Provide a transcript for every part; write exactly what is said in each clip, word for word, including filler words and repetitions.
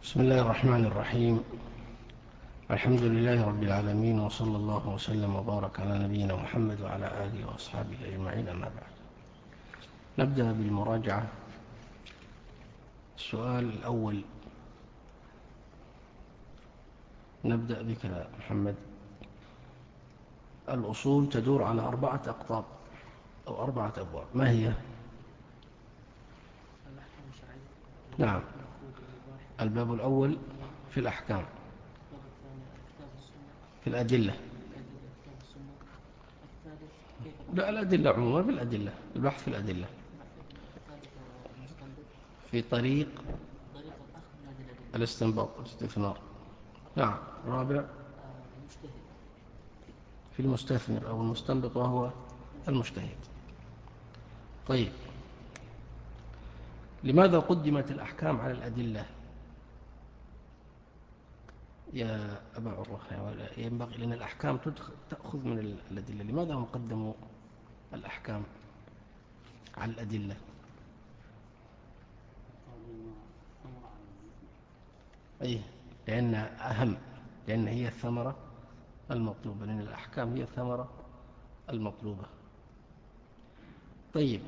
بسم الله الرحمن الرحيم. الحمد لله رب العالمين، وصلى الله وسلم وبارك على نبينا محمد وعلى آله وأصحابه أجمعين، أما بعد. نبدأ بالمراجعة. السؤال الأول، نبدأ بك يا محمد. الأصول تدور على أربعة أقطاب أو أربعة أبواب، ما هي؟ الأحكام الشرعية. نعم. الباب الأول في الأحكام. الباب الثاني الكتاب والسنة. في الأدلة. الأدلة الكتاب والسنة. الثالث كيف لا، الأدلة عموما، في الأدلة، البحث في الأدلة. الثالث المستنبط. في طريق طريق الأخذ من هذه الأدلة. الاستنباط والاستثمار. نعم. الرابع آه، المجتهد. في المستثمر أو المستنبط، وهو المجتهد. طيب، لماذا قدمت الأحكام على الأدلة يا أبا عروة؟ ينبغي لأن الأحكام تأخذ من الأدلة، لماذا هم قدموا الأحكام على الأدلة؟ أي، لأنها أهم، لأن هي الثمرة المطلوبة، لأن الأحكام هي الثمرة المطلوبة. طيب،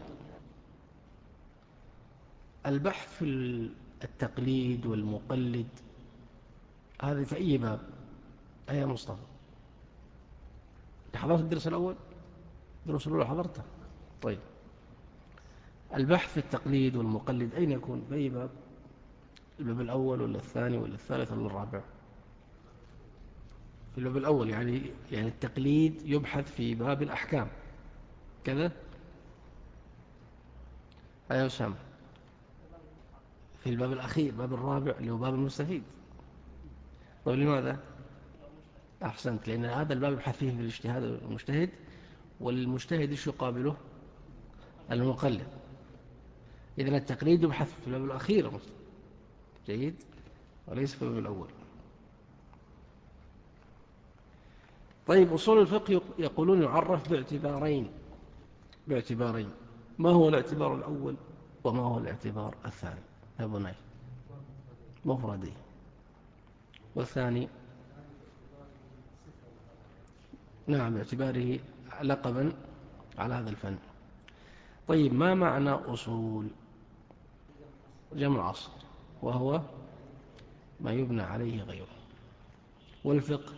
البحث في التقليد والمقلد هذا في أي باب؟ أي مصطفى؟ حضرت الدرس الأول؟ الدرس الأول حضرته؟ طيب، البحث في التقليد والمقلد أين يكون؟ في أي باب؟ الباب الأول ولا الثاني ولا الثالث ولا الرابع؟ في الباب الأول، يعني يعني التقليد يبحث في باب الأحكام كذا. أيها أسامة، في الباب الأخير، باب الرابع، اللي هو باب المستفيد. طيب، لماذا؟ أحسنت، لأن هذا الباب يبحث فيه في الاجتهاد المجتهد، والمجتهد إيش يقابله؟ المقلد. إذن التقليد يبحث في الباب الأخير، جيد، وليس في الباب الأول. طيب، أصول الفقه يقولون يعرف باعتبارين باعتبارين ما هو الاعتبار الأول وما هو الاعتبار الثاني يا بني؟ مفردي. والثاني؟ نعم، باعتباره لقبا على هذا الفن. طيب، ما معنى أصول؟ جمع أصل، وهو ما يبنى عليه غيره. والفقه؟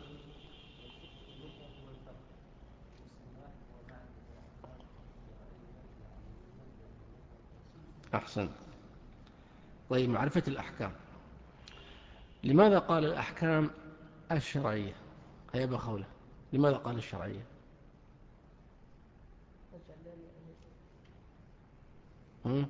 أحسن. طيب، معرفة الأحكام. لماذا قال الأحكام الشرعية؟ هيا بخولة، لماذا قال الشرعية؟ هم؟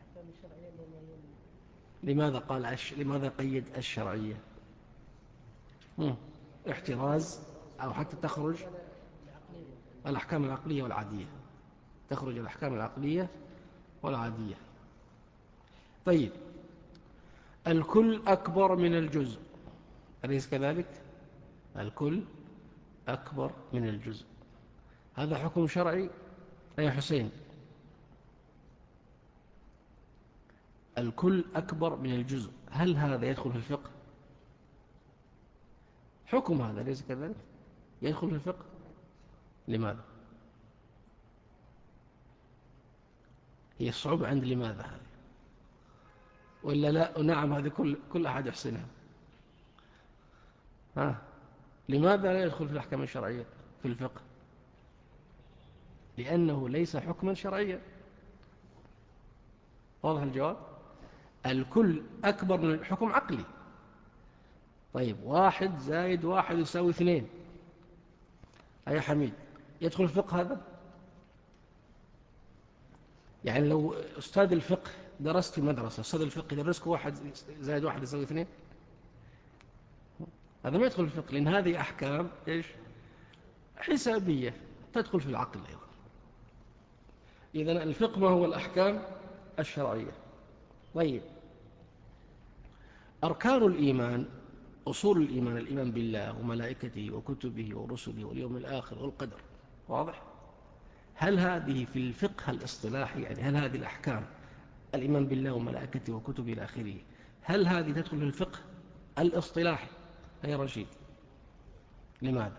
لماذا قال أش... لماذا قيد الشرعية؟ هم؟ احتراز، أو حتى تخرج الأحكام العقلية والعادية، تخرج الأحكام العقلية والعادية. طيب، الكل أكبر من الجزء، أليس كذلك؟ الكل أكبر من الجزء، هذا حكم شرعي يا حسين. الكل أكبر من الجزء، هل هذا يدخل في الفقه؟ حكم هذا، أليس كذلك؟ يدخل في الفقه. لماذا؟ هي الصعوبة عند لماذا هذه، ولا لا؟ نعم، هذه كل كل أحد يحسنها. ها، لماذا لا يدخل في الأحكام الشرعية في الفقه؟ لأنه ليس حكما شرعيا. واضح الجواب؟ الكل أكبر من الحكم عقلي. طيب، واحد زائد واحد يساوي اثنين، أي حميد، يدخل الفقه هذا؟ يعني لو أستاذ الفقه درست في المدرسة، أستاذ الفقه يدرسك واحد زائد واحد يساوي اثنين، هذا ما يدخل الفقه، لأن هذه أحكام إيش؟ حسابية، تدخل في العقل أيضا. إذن الفقه ما هو؟ الأحكام الشرعية. طيب، أركان الإيمان، أصول الإيمان، الإيمان بالله وملائكته وكتبه ورسله واليوم الآخر والقدر، واضح؟ هل هذه في الفقه الاصطلاحي، يعني هل هذه الأحكام، الإيمان بالله وملائكته وكتبه إلى آخره، هل هذه تدخل في الفقه الاصطلاحي يا رشيد. لماذا؟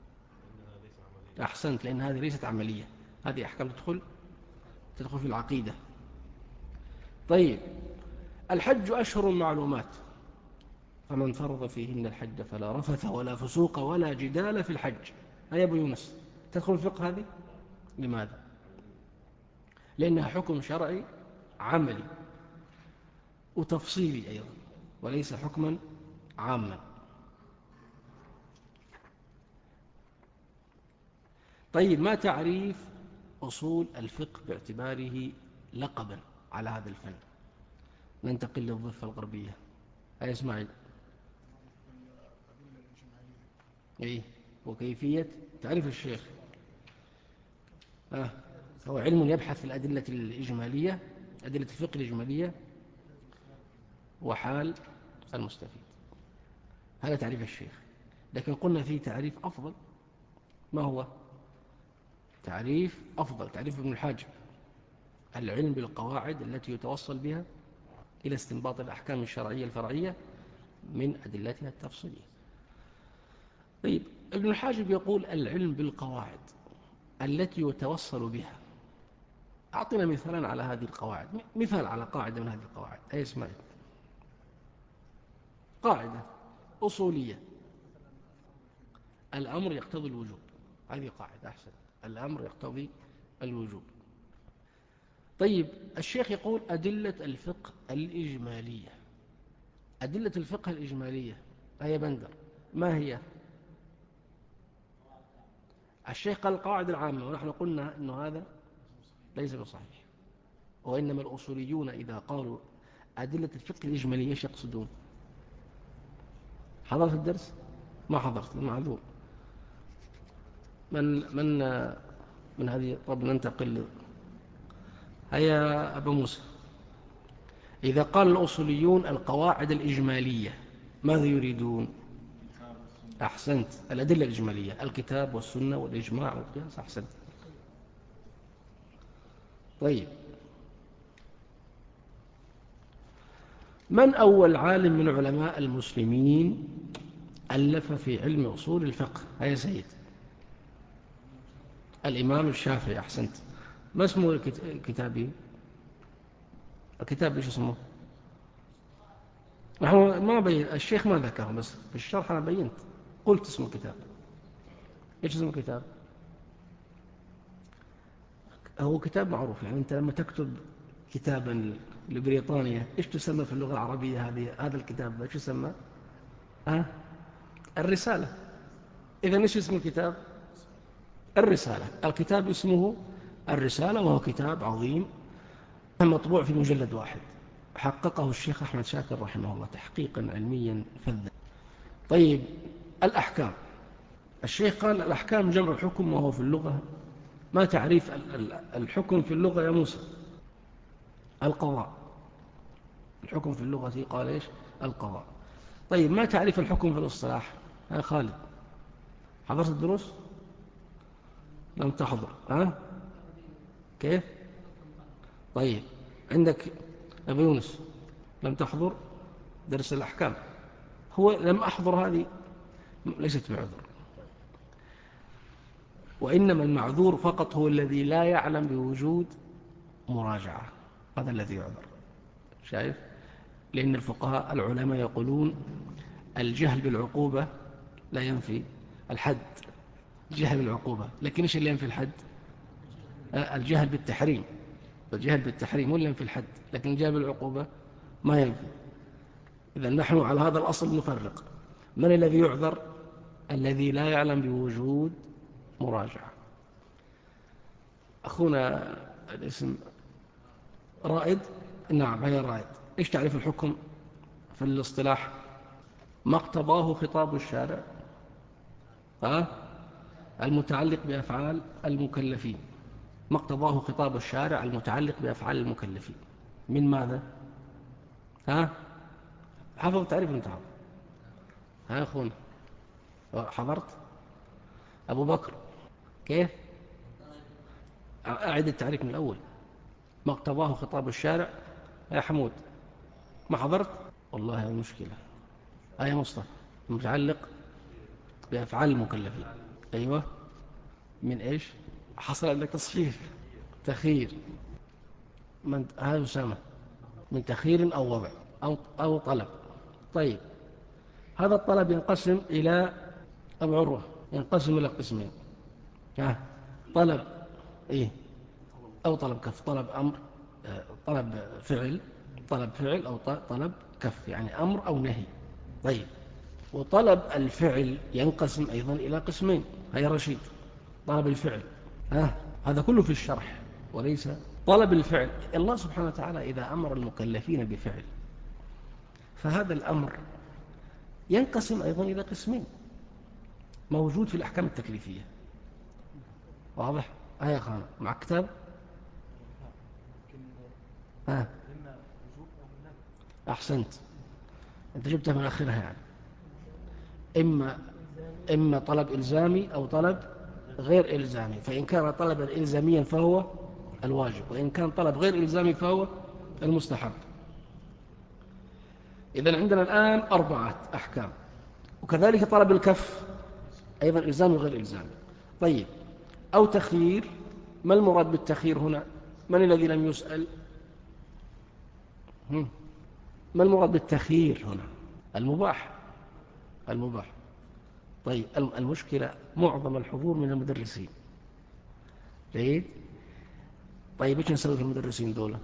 أحسنت، لأن هذه ليست عملية، هذه أحكام تدخل تدخل في العقيدة. طيب، الحج أشهر معلومات، فمن فرض فيهن الحج فلا رفث ولا فسوق ولا جدال في الحج. هيا أبو يونس، تدخل الفقه هذه؟ لماذا؟ لأنها حكم شرعي عملي وتفصيلي أيضا، وليس حكما عاما. طيب، ما تعريف أصول الفقه باعتباره لقبا على هذا الفن؟ ننتقل للضفة الغربية. أي إسماعيل؟ إيه، وكيفية تعريف الشيخ؟ آه. هو علم يبحث في الأدلة الإجمالية، أدلة الفقه الإجمالية، وحال المستفيد. هذا تعريف الشيخ. لكن قلنا فيه تعريف أفضل. ما هو؟ تعريف أفضل، تعريف ابن الحاجب: العلم بالقواعد التي يتوصل بها إلى استنباط الأحكام الشرعية الفرعية من أدلتها التفصيلية. طيب، ابن الحاجب يقول العلم بالقواعد التي يتوصل بها. أعطنا مثالا على هذه القواعد، مثال على قاعدة من هذه القواعد. أي اسمعي، قاعدة أصولية: الأمر يقتضي الوجوب. هذه قاعدة. أحسن، الأمر يقتضي الوجوب. طيب، الشيخ يقول أدلة الفقه الإجمالية. أدلة الفقه الإجمالية أي بندر ما هي؟ الشيخ قال القواعد العامة، ونحن قلنا أنه هذا ليس بصحيح، وإنما الأصوليون إذا قالوا أدلة الفقه الإجمالية ايش يقصدون؟ حضرت الدرس؟ ما حضرت، معذور. من من من هذه؟ طب ننتقل. هيا أبا موسى، إذا قال الأصوليون القواعد الإجمالية ماذا يريدون؟ أحسنت، الأدلة الإجمالية: الكتاب والسنة والإجماع والقياس. أحسنت. طيب، من أول عالم من علماء المسلمين ألف في علم أصول الفقه؟ هيا سيد. الإمام الشافعي. أحسنت. ما اسمه كتابي؟ الكتاب إيش اسمه؟ نحن ما بين الشيخ ما ذكره، بس في الشرح أنا بينت، قلت اسم الكتاب. إيش اسم الكتاب؟ هو كتاب معروف، يعني أنت لما تكتب كتابا لبريطانيا إيش تسمى في اللغة العربية هذه هذا الكتاب؟ إيش يسمى؟ أه؟ الرسالة. إذا إيش اسم الكتاب؟ الرسالة. الكتاب اسمه الرسالة، وهو كتاب عظيم مطبوع في مجلد واحد، حققه الشيخ أحمد شاكر رحمه الله تحقيقا علميا فذا. طيب، الأحكام. الشيخ قال الأحكام جمع حكم، وهو في اللغة. ما تعريف الحكم في اللغة يا موسى؟ القضاء. الحكم في اللغة قال إيش؟ القضاء. طيب، ما تعريف الحكم في الاصطلاح يا خالد؟ حضرت الدروس؟ لم تحضر؟ ها؟ كيف؟ طيب، عندك أبو يونس لم تحضر درس الأحكام؟ هو لم أحضر هذه ليست بعذر، وإنما المعذور فقط هو الذي لا يعلم بوجود مراجعة، هذا الذي يعذر. شايف؟ لأن الفقهاء العلماء يقولون الجهل بالعقوبة لا ينفي الحد. الجهل بالعقوبة، لكن إيش اللي ينفي الحد؟ الجهل بالتحريم. الجهل بالتحريم هو اللي ينفي الحد، لكن الجهل بالعقوبة ما ينفي. إذا نحن على هذا الأصل نفرق. من الذي يعذر؟ الذي لا يعلم بوجود مراجعة. أخونا الاسم رائد. نعم، هي رائد. إيش تعرف الحكم في الاصطلاح؟ ما اقتضاه خطاب الشارع ها؟ المتعلق بأفعال المكلفين. ما اقتضاه خطاب الشارع المتعلق بأفعال المكلفين من ماذا؟ ها؟ حفظ تعريف انت حفظ؟ ها أخونا حضرت؟ أبو بكر كيف؟ أعد التعريف من الأول. ما اقتضاه خطاب الشارع يا حمود. ما حضرت؟ والله هذه مشكلة. آية مصطفى متعلق بأفعال المكلفين. أيوة، من إيش؟ حصل عندك تصحيح، تخير. من هذا أسامة، من تخير أو وضع أو, أو طلب. طيب، هذا الطلب ينقسم إلى أبو عروة، ينقسم إلى قسمين. ها، طلب إيه أو طلب كف، طلب أمر، طلب فعل، طلب فعل أو طلب كف، يعني أمر أو نهي. طيب، وطلب الفعل ينقسم أيضا إلى قسمين. هيا رشيد، طلب الفعل، ها هذا كله في الشرح وليس طلب الفعل. الله سبحانه وتعالى إذا أمر المكلفين بفعل فهذا الأمر ينقسم أيضا إلى قسمين، موجود في الأحكام التكليفية. واضح؟ آية خانة مع كتاب. ها، أحسنت، أنت جبتها من آخرها يعني. إما إما طلب إلزامي أو طلب غير إلزامي، فإن كان طلبا إلزاميا فهو الواجب، وإن كان طلب غير إلزامي فهو المستحب. إذن عندنا الآن أربعة أحكام، وكذلك طلب الكف أيضا إلزامي وغير إلزامي. طيب، أو تخيير. ما المراد بالتخيير هنا؟ من الذي لم يسأل؟ هم. ما المراد بالتخيير هنا؟ المباح، المباح. طيب، المشكلة معظم الحضور من المدرسين. جيد. طيب، ايش نسوي في المدرسين دولة؟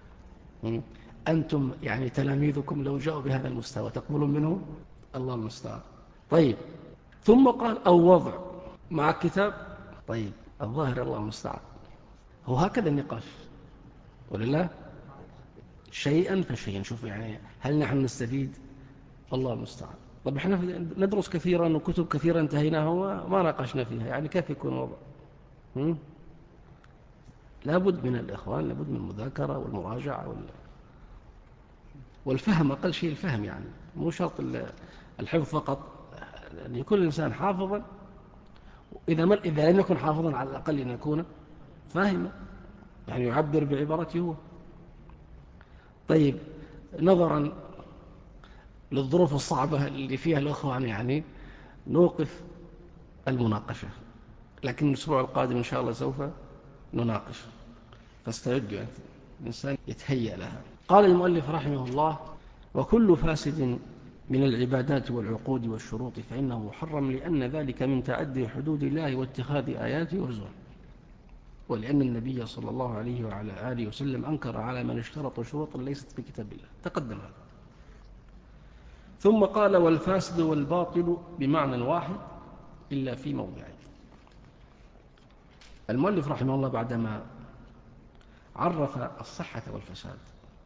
أنتم يعني تلاميذكم لو جاءوا بهذا المستوى تقبلون منهم؟ الله المستعان. طيب، ثم قال أو وضع مع الكتاب. طيب، الظاهر الله المستعان. هو هكذا النقاش ولله شيئا فشيئا. شوف يعني، هل نحن نستفيد؟ الله المستعان. طب احنا ندرس كثيرا وكتب كثيرا انتهيناها وما ناقشنا فيها، يعني كيف يكون وضع؟ هم؟ لابد من الإخوان، لابد من المذاكرة والمراجعة وال... والفهم. أقل شيء الفهم، يعني مو شرط الحفظ فقط، أن يكون الإنسان حافظا، إذا, ما إذا لم يكن حافظا على الأقل أن يكون فاهما، يعني يعبر بعبارته هو. طيب، نظرا للظروف الصعبة اللي فيها الأخوان يعني نوقف المناقشة، لكن الأسبوع القادم إن شاء الله سوف نناقش، فاستعدوا يعني الإنسان يتهيأ لها. قال المؤلف رحمه الله: وكل فاسد من العبادات والعقود والشروط فإنه محرم، لأن ذلك من تعدي حدود الله واتخاذ آياته وزوره، ولأن النبي صلى الله عليه وعلى آله وسلم أنكر على من اشترط شروطا ليست في كتاب الله. تقدم هذا. ثم قال: والفاسد والباطل بمعنى واحد إلا في موضعين. المؤلف رحمه الله بعدما عرف الصحة والفساد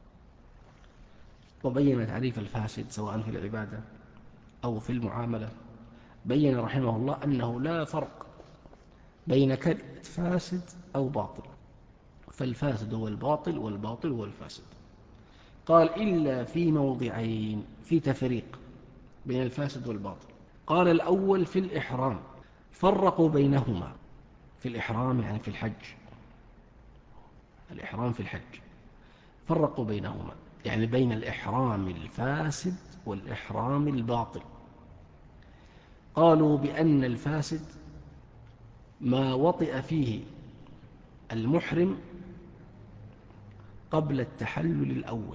وبين تعريف الفاسد سواء في العبادة أو في المعاملة، بين رحمه الله أنه لا فرق بين كلمة فاسد أو باطل، فالفاسد هو الباطل والباطل هو الفاسد. قال: إلا في موضعين، في تفريق بين الفاسد والباطل. قال: الأول في الإحرام، فرقوا بينهما. في الإحرام يعني في الحج، الإحرام في الحج فرقوا بينهما، يعني بين الإحرام الفاسد والإحرام الباطل. قالوا بأن الفاسد ما وطئ فيه المحرم قبل التحلل الأول،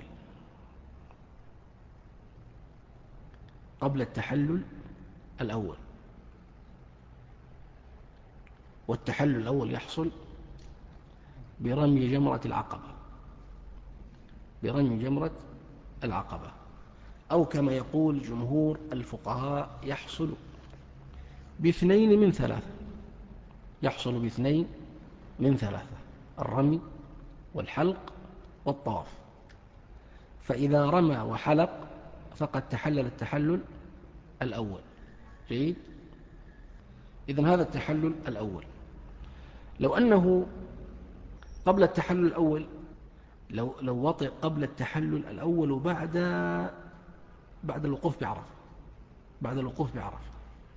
قبل التحلل الأول والتحلل الأول يحصل برمي جمرة العقبة، برمي جمرة العقبة، أو كما يقول جمهور الفقهاء يحصل باثنين من ثلاثة، يحصل باثنين من ثلاثة: الرمي والحلق والطواف. فإذا رمى وحلق فقد تحلل التحلل الأول. جيد. إذن هذا التحلل الأول. لو أنه قبل التحلل الأول، لو, لو وطئ قبل التحلل الأول وبعد بعد الوقوف بعرفة، بعد الوقوف بعرفة.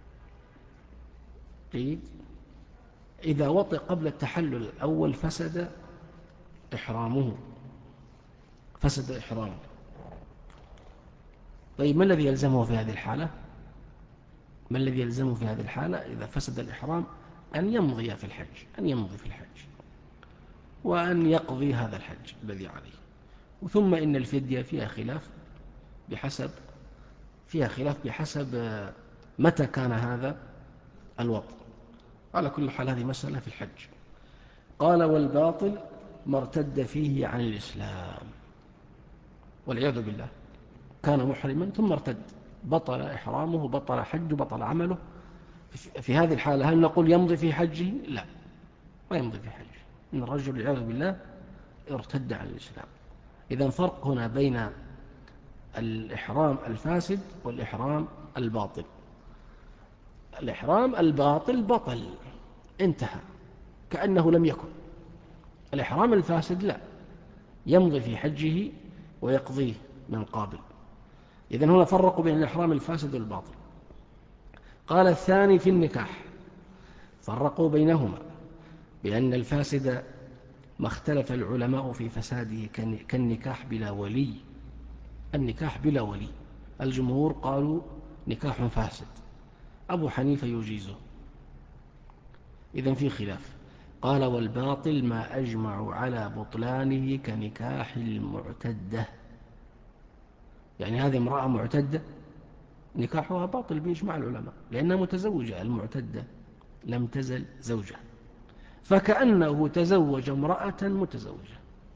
جيد. إذا وطئ قبل التحلل الأول فسد إحرامه، فسد إحرامه. طيب ما الذي يلزمه في هذه الحالة؟ ما الذي يلزمه في هذه الحالة إذا فسد الإحرام؟ أن يمضي في الحج، أن يمضي في الحج وأن يقضي هذا الحج الذي عليه. ثم إن الفدية فيها خلاف بحسب فيها خلاف بحسب متى كان هذا الوطن. على كل حال هذه مسألة في الحج. قال والباطل ما ارتد فيه عن الإسلام، والعياذ بالله، كان محرما ثم ارتد، بطل إحرامه، بطل حجه، بطل عمله. في هذه الحالة هل نقول يمضي في حجه؟ لا، ما يمضي في حجه، إن الرجل والعياذ بالله ارتد عن الإسلام. إذن فرق هنا بين الإحرام الفاسد والإحرام الباطل. الإحرام الباطل بطل، انتهى كأنه لم يكن. الإحرام الفاسد لا، يمضي في حجه ويقضيه من قابل. إذن هنا فرقوا بين الإحرام الفاسد والباطل. قال الثاني في النكاح، فرقوا بينهما بأن الفاسد ما اختلف العلماء في فساده كالنكاح بلا ولي. النكاح بلا ولي الجمهور قالوا نكاح فاسد، أبو حنيفة يجيزه. إذن في خلاف. قال والباطل ما أجمعوا على بطلانه كنكاح المعتدة، يعني هذه امرأة معتدة نكاحها باطل بإجماع العلماء لأنها متزوجة. المعتدة لم تزل زوجة، فكأنه تزوج امرأة متزوجة،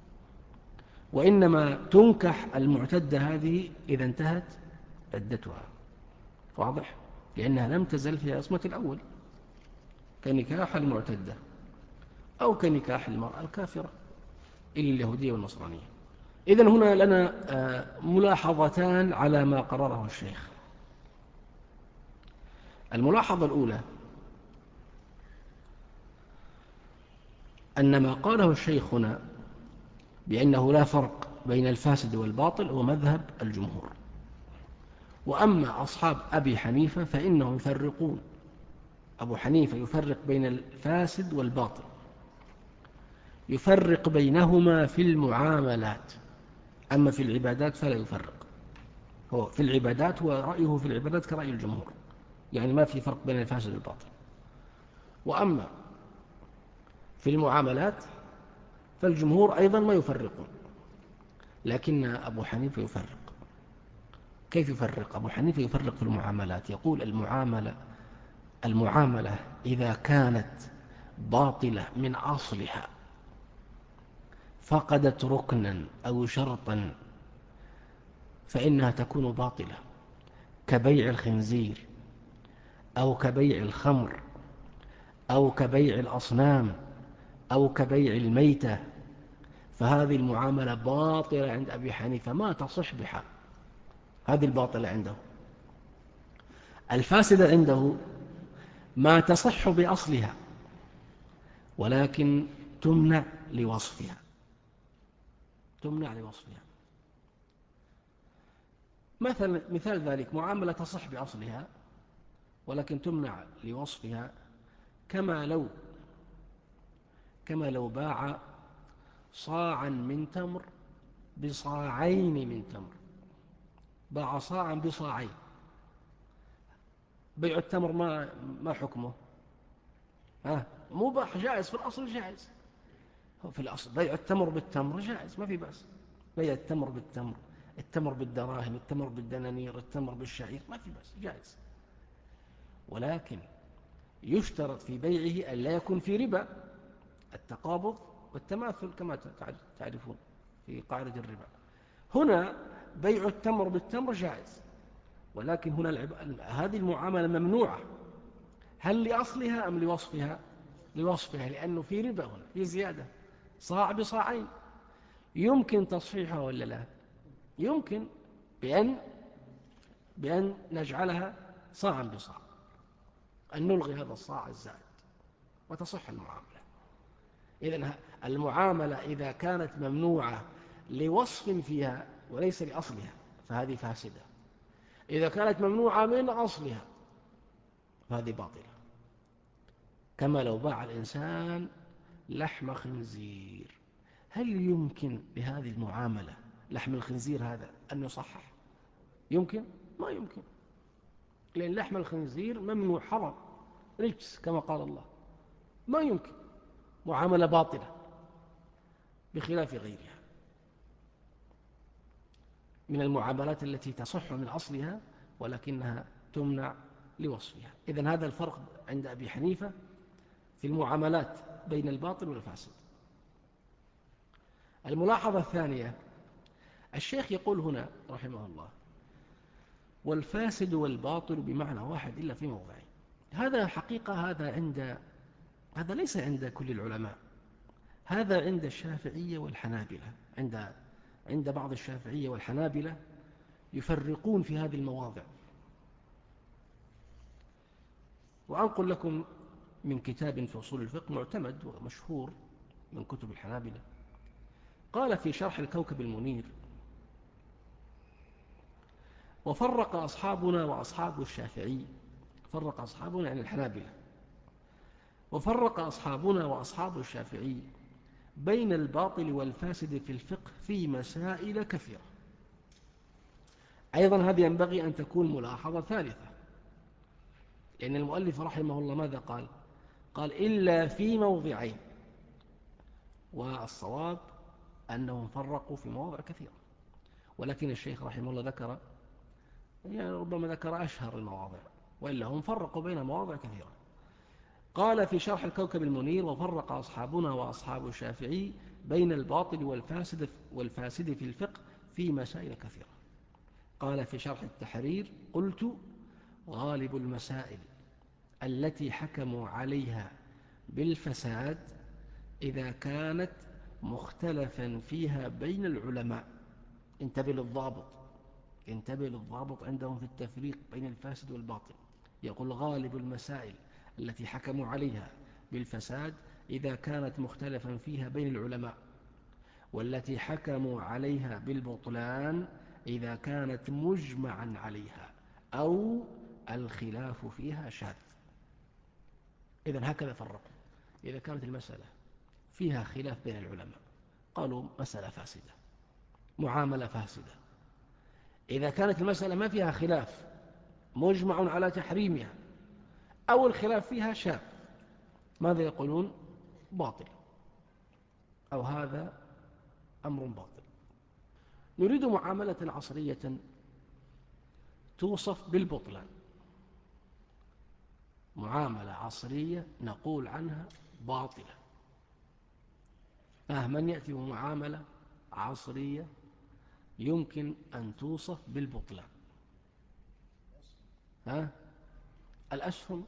وإنما تنكح المعتدة هذه إذا انتهت عدتها، واضح؟ لأنها لم تزل في عصمة الأول، كنكاح المعتدة أو كنكاح المرأة الكافرة إلا اليهودية والنصرانية. إذن هنا لنا ملاحظتان على ما قرره الشيخ. الملاحظة الأولى أن ما قاله الشيخ هنا بأنه لا فرق بين الفاسد والباطل هو مذهب الجمهور، وأما أصحاب أبي حنيفة فإنهم يفرقون. أبو حنيفة يفرق بين الفاسد والباطل، يفرق بينهما في المعاملات، أما في العبادات فلا يفرق. هو في العبادات ورأيه في العبادات كرأي الجمهور، يعني ما في فرق بين الفاسد والباطل. وأما في المعاملات فالجمهور أيضا ما يفرقون، لكن أبو حنيفة يفرق. كيف يفرق؟ أبو حنيفة يفرق في المعاملات، يقول المعاملة المعاملة إذا كانت باطلة من أصلها فقدت ركنا أو شرطا فإنها تكون باطلة، كبيع الخنزير أو كبيع الخمر أو كبيع الأصنام أو كبيع الميتة، فهذه المعاملة باطلة عند أبي حنيفة ما تصح بها، هذه الباطلة عنده. الفاسدة عنده ما تصح بأصلها ولكن تمنع لوصفها، تمنع لوصفها. مثل مثال ذلك معاملة تصح بأصلها ولكن تمنع لوصفها، كما لو كما لو باع صاعا من تمر بصاعين من تمر، باع صاعا بصاعين. بيع التمر ما ما حكمه؟ ها مباح، جائز في الأصل، جائز في الأصل. بيع التمر بالتمر جائز، ما في بأس. بيع التمر بالتمر، التمر بالدراهم، التمر بالدنانير، التمر بالشعير، ما في بأس، جائز. ولكن يشترط في بيعه أن لا يكون في ربا، التقابض والتماثل كما تعرفون في قاعدة الربا. هنا بيع التمر بالتمر جائز، ولكن هنا العب... هذه المعاملة ممنوعة. هل لأصلها أم لوصفها؟ لوصفها، لأنه في ربا هنا، في زيادة، صاع بصاعين. يمكن تصحيحها ولا لا؟ يمكن، بأن بأن نجعلها صاعا بصاع، أن نلغي هذا الصاع الزائد وتصح المعاملة. إذن المعاملة إذا كانت ممنوعة لوصف فيها وليس لأصلها فهذه فاسدة، إذا كانت ممنوعة من أصلها فهذه باطلة. كما لو باع الإنسان لحم خنزير، هل يمكن بهذه المعاملة لحم الخنزير هذا أن يصحح؟ يمكن؟ ما يمكن، لأن لحم الخنزير ممنوع حرام رجس كما قال الله، ما يمكن، معاملة باطلة بخلاف غيرها من المعاملات التي تصح من أصلها ولكنها تمنع لوصفها. إذن هذا الفرق عند أبي حنيفة في المعاملات بين الباطل والفاسد. الملاحظة الثانية، الشيخ يقول هنا رحمه الله: والفاسد والباطل بمعنى واحد إلا في موضعين. هذا حقيقة هذا عند هذا ليس عند كل العلماء، هذا عند الشافعية والحنابلة. عند عند بعض الشافعية والحنابلة يفرقون في هذه المواضع. وأنقل لكم من كتاب في أصول الفقه معتمد ومشهور من كتب الحنابلة، قال في شرح الكوكب المنير: وفرق أصحابنا وأصحاب الشافعي، فرق أصحابنا عن الحنابلة، وفرق أصحابنا وأصحاب الشافعي بين الباطل والفاسد في الفقه في مسائل كثيرة. أيضا هذه ينبغي أن تكون ملاحظة ثالثة، لأن المؤلف رحمه الله ماذا قال؟ قال: إلا في موضعين، والصواب أنهم فرقوا في مواضع كثيرة، ولكن الشيخ رحمه الله ذكر يعني ربما ذكر أشهر المواضع، وإلا هم فرقوا بين مواضع كثيرة. قال في شرح الكوكب المنير: وفرق أصحابنا وأصحاب الشافعي بين الباطل والفاسد والفاسد في الفقه في مسائل كثيرة. قال في شرح التحرير: قلت: غالب المسائل التي حكموا عليها بالفساد إذا كانت مختلفا فيها بين العلماء. انتبه للضابط، انتبه للضابط عندهم في التفريق بين الفاسد والباطل. يقول: غالب المسائل التي حكموا عليها بالفساد إذا كانت مختلفا فيها بين العلماء، والتي حكموا عليها بالبطلان إذا كانت مجمعا عليها أو الخلاف فيها شاذ. إذن هكذا فرقوا. إذا كانت المسألة فيها خلاف بين العلماء قالوا مسألة فاسدة، معاملة فاسدة. إذا كانت المسألة ما فيها خلاف، مجمع على تحريمها أو الخلاف فيها شاذ، ماذا يقولون؟ باطل، أو هذا أمر باطل. نريد معاملة عصرية توصف بالبطلان، معاملة عصرية نقول عنها باطلة. آه من يأتي بمعاملة عصرية يمكن أن توصف بالبطلان؟ ها؟ الأسهم،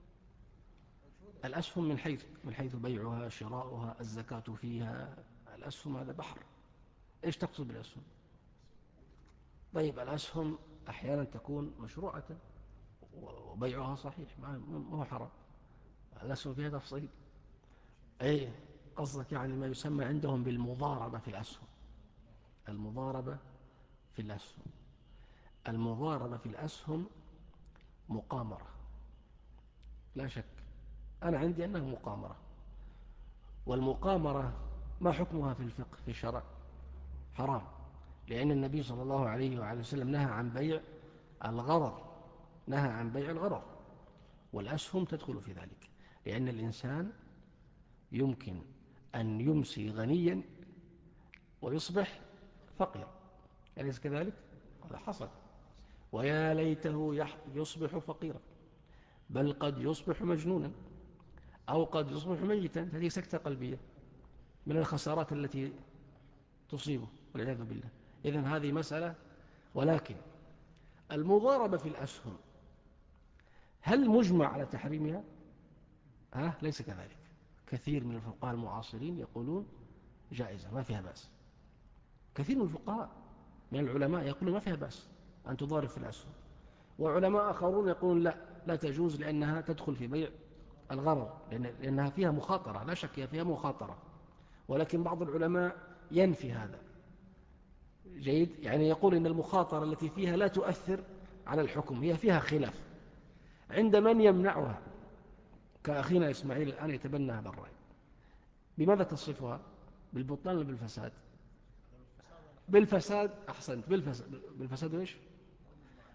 الأسهم من حيث من حيث بيعها، شراؤها، الزكاة فيها. الأسهم هذا بحر. إيش تقصد بالأسهم؟ طيب الأسهم أحيانا تكون مشروعة وبيعها صحيح، ما هو حرام. الأسهم فيها تفصيل. أي قصدك يعني ما يسمى عندهم بالمضاربة في الأسهم. المضاربة في الأسهم، المضاربة في الأسهم مقامرة لا شك، أنا عندي أنها مقامرة. والمقامرة ما حكمها في الفقه في الشرع؟ حرام، لأن النبي صلى الله عليه وعليه وسلم نهى عن بيع الغرر، نهى عن بيع الغرر، والأسهم تدخل في ذلك، لأن الإنسان يمكن أن يمسي غنيا ويصبح فقيرا، أليس كذلك؟ هذا حصل. ويا ليته يصبح فقيرا، بل قد يصبح مجنونا، أو قد يصبح ميتا. هذه سكتة قلبية من الخسارات التي تصيبه والعياذ بالله. إذن هذه مسألة. ولكن المضاربة في الأسهم هل مجمع على تحريمها؟ ها؟ ليس كذلك. كثير من الفقهاء المعاصرين يقولون جائزة، ما فيها بأس. كثير من الفقهاء من العلماء يقولون ما فيها بأس أن تضارب في الأسهم، وعلماء آخرون يقولون لا لا تجوز لأنها تدخل في بيع الغرر، لأنها فيها مخاطرة. لا شك هي فيها مخاطرة، ولكن بعض العلماء ينفي هذا. جيد، يعني يقول إن المخاطرة التي فيها لا تؤثر على الحكم، هي فيها خلاف عند من يمنعها، كأخينا إسماعيل الآن يتبنى هذا الرأي. بماذا تصفها؟ بالبطلان ولا بالفساد؟ بالفساد. أحسنت، بالفساد. بالفساد وإيش؟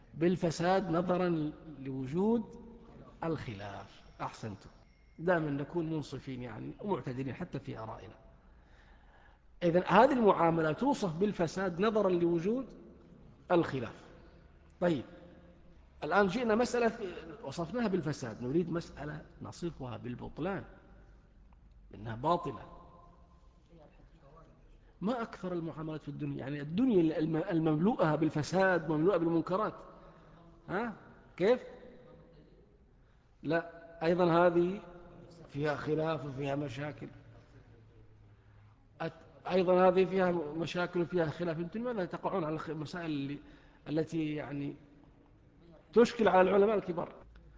بالفساد نظرا لوجود الخلاف. أحسنتم. دائما نكون منصفين يعني ومعتدلين حتى في آرائنا. إذن هذه المعاملة توصف بالفساد نظرا لوجود الخلاف. طيب الآن جئنا مسألة وصفناها بالفساد، نريد مسألة نصفها بالبطلان إنها باطلة. ما أكثر المعاملات في الدنيا، يعني الدنيا المملوءة بالفساد مملوءة بالمنكرات. ها كيف؟ لا أيضا هذه فيها خلاف وفيها مشاكل. أيضا هذه فيها مشاكل وفيها خلاف. أنتم ماذا تقعون على المسائل اللي التي يعني تشكل على العلماء الكبار؟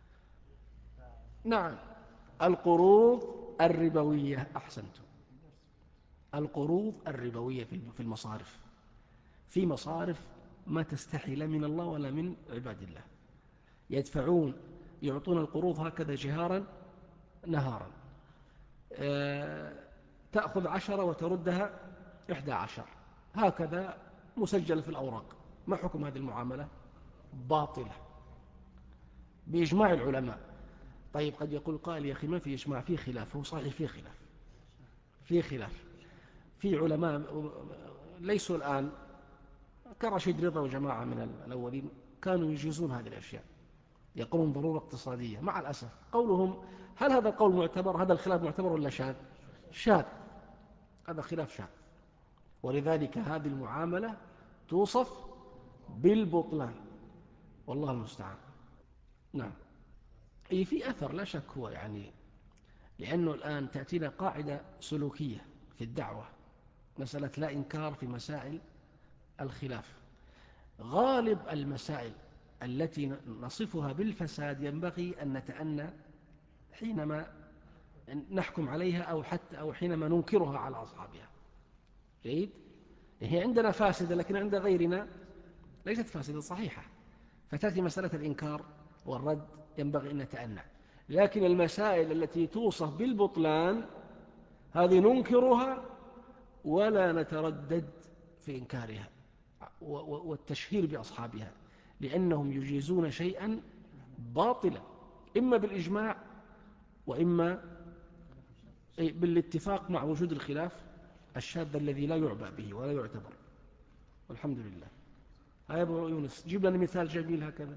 نعم القروض الربوية. أحسنتم. القروض الربوية في المصارف. في مصارف ما تستحي لا من الله ولا من عباد الله، يدفعون يعطون القروض هكذا جهارا نهارا. أه تأخذ عشرة وتردها إحدى عشر هكذا مسجل في الأوراق. ما حكم هذه المعاملة؟ باطلة بإجماع العلماء. طيب قد يقول قائل يا أخي ما في إجماع، في خلاف. هو صحيح في خلاف، في خلاف. في علماء ليسوا الآن كرشيد رضا وجماعة من الأولين كانوا يجيزون هذه الأشياء، يقولون ضرورة اقتصادية. مع الأسف قولهم، هل هذا القول معتبر؟ هذا الخلاف معتبر ولا شاذ؟ شاذ. هذا خلاف شاذ. ولذلك هذه المعاملة توصف بالبطلان والله المستعان. نعم. أي في أثر لا شك هو يعني، لأنه الآن تأتينا قاعدة سلوكية في الدعوة، مسألة لا إنكار في مسائل الخلاف. غالب المسائل التي نصفها بالفساد ينبغي أن نتأنى حينما نحكم عليها أو حتى أو حينما ننكرها على أصحابها. جيد؟ هي عندنا فاسدة لكن عند غيرنا ليست فاسدة صحيحة، فتأتي مسألة الإنكار والرد ينبغي أن نتأنى. لكن المسائل التي توصف بالبطلان هذه ننكرها ولا نتردد في إنكارها والتشهير بأصحابها، لأنهم يجيزون شيئا باطلا إما بالإجماع وإما بالاتفاق مع وجود الخلاف الشاذ الذي لا يعبأ به ولا يعتبر. والحمد لله. هيا أبو يونس جيب لنا مثال جميل هكذا.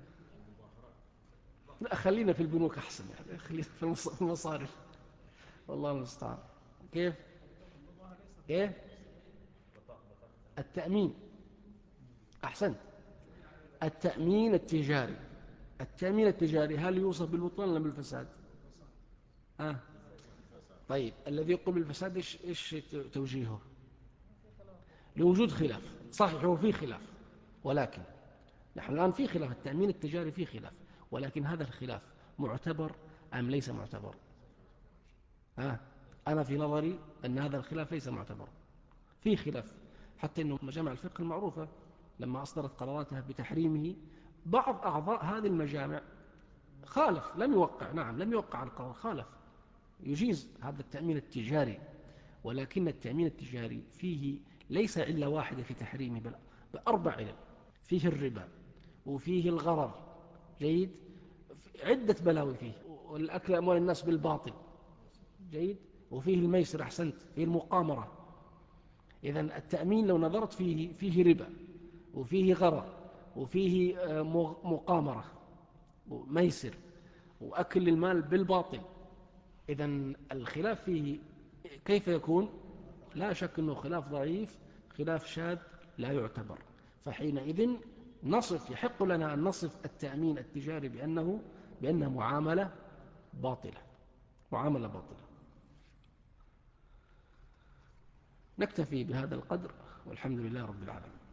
لا خلينا في البنوك أحسن، يعني خلينا في المصارف. والله المستعان. كيف؟ كيف؟ التأمين. أحسنت. التأمين التجاري. التأمين التجاري هل يوصف بالبطلان ولا بالفساد؟ آه. طيب الذي يقول بالفساد إيش إيش توجيهه؟ لوجود خلاف. صحيح هو فيه خلاف، ولكن نحن الآن في خلاف. التأمين التجاري فيه خلاف، ولكن هذا الخلاف معتبر أم ليس معتبر؟ آه. أنا في نظري أن هذا الخلاف ليس معتبر، فيه خلاف. حتى أنه مجامع الفقه المعروفة لما أصدرت قراراتها بتحريمه بعض أعضاء هذه المجامع خالف، لم يوقع. نعم لم يوقع القرار، خالف. يجيز هذا التأمين التجاري، ولكن التأمين التجاري فيه ليس علة واحدة في تحريمه بل بأربع علل. فيه الربا وفيه الغرر. جيد؟ عدة بلاوي فيه، والأكل أموال الناس بالباطل. جيد؟ وفيه الميسر. أحسنت. فيه المقامرة. إذن التأمين لو نظرت فيه فيه ربا وفيه غرر وفيه مقامرة وميسر وأكل المال بالباطل. إذن الخلاف فيه كيف يكون؟ لا شك أنه خلاف ضعيف، خلاف شاذ لا يعتبر. فحينئذ نصف يحق لنا أن نصف التأمين التجاري بأنه بأنه معاملة باطلة، معاملة باطلة. نكتفي بهذا القدر والحمد لله رب العالمين.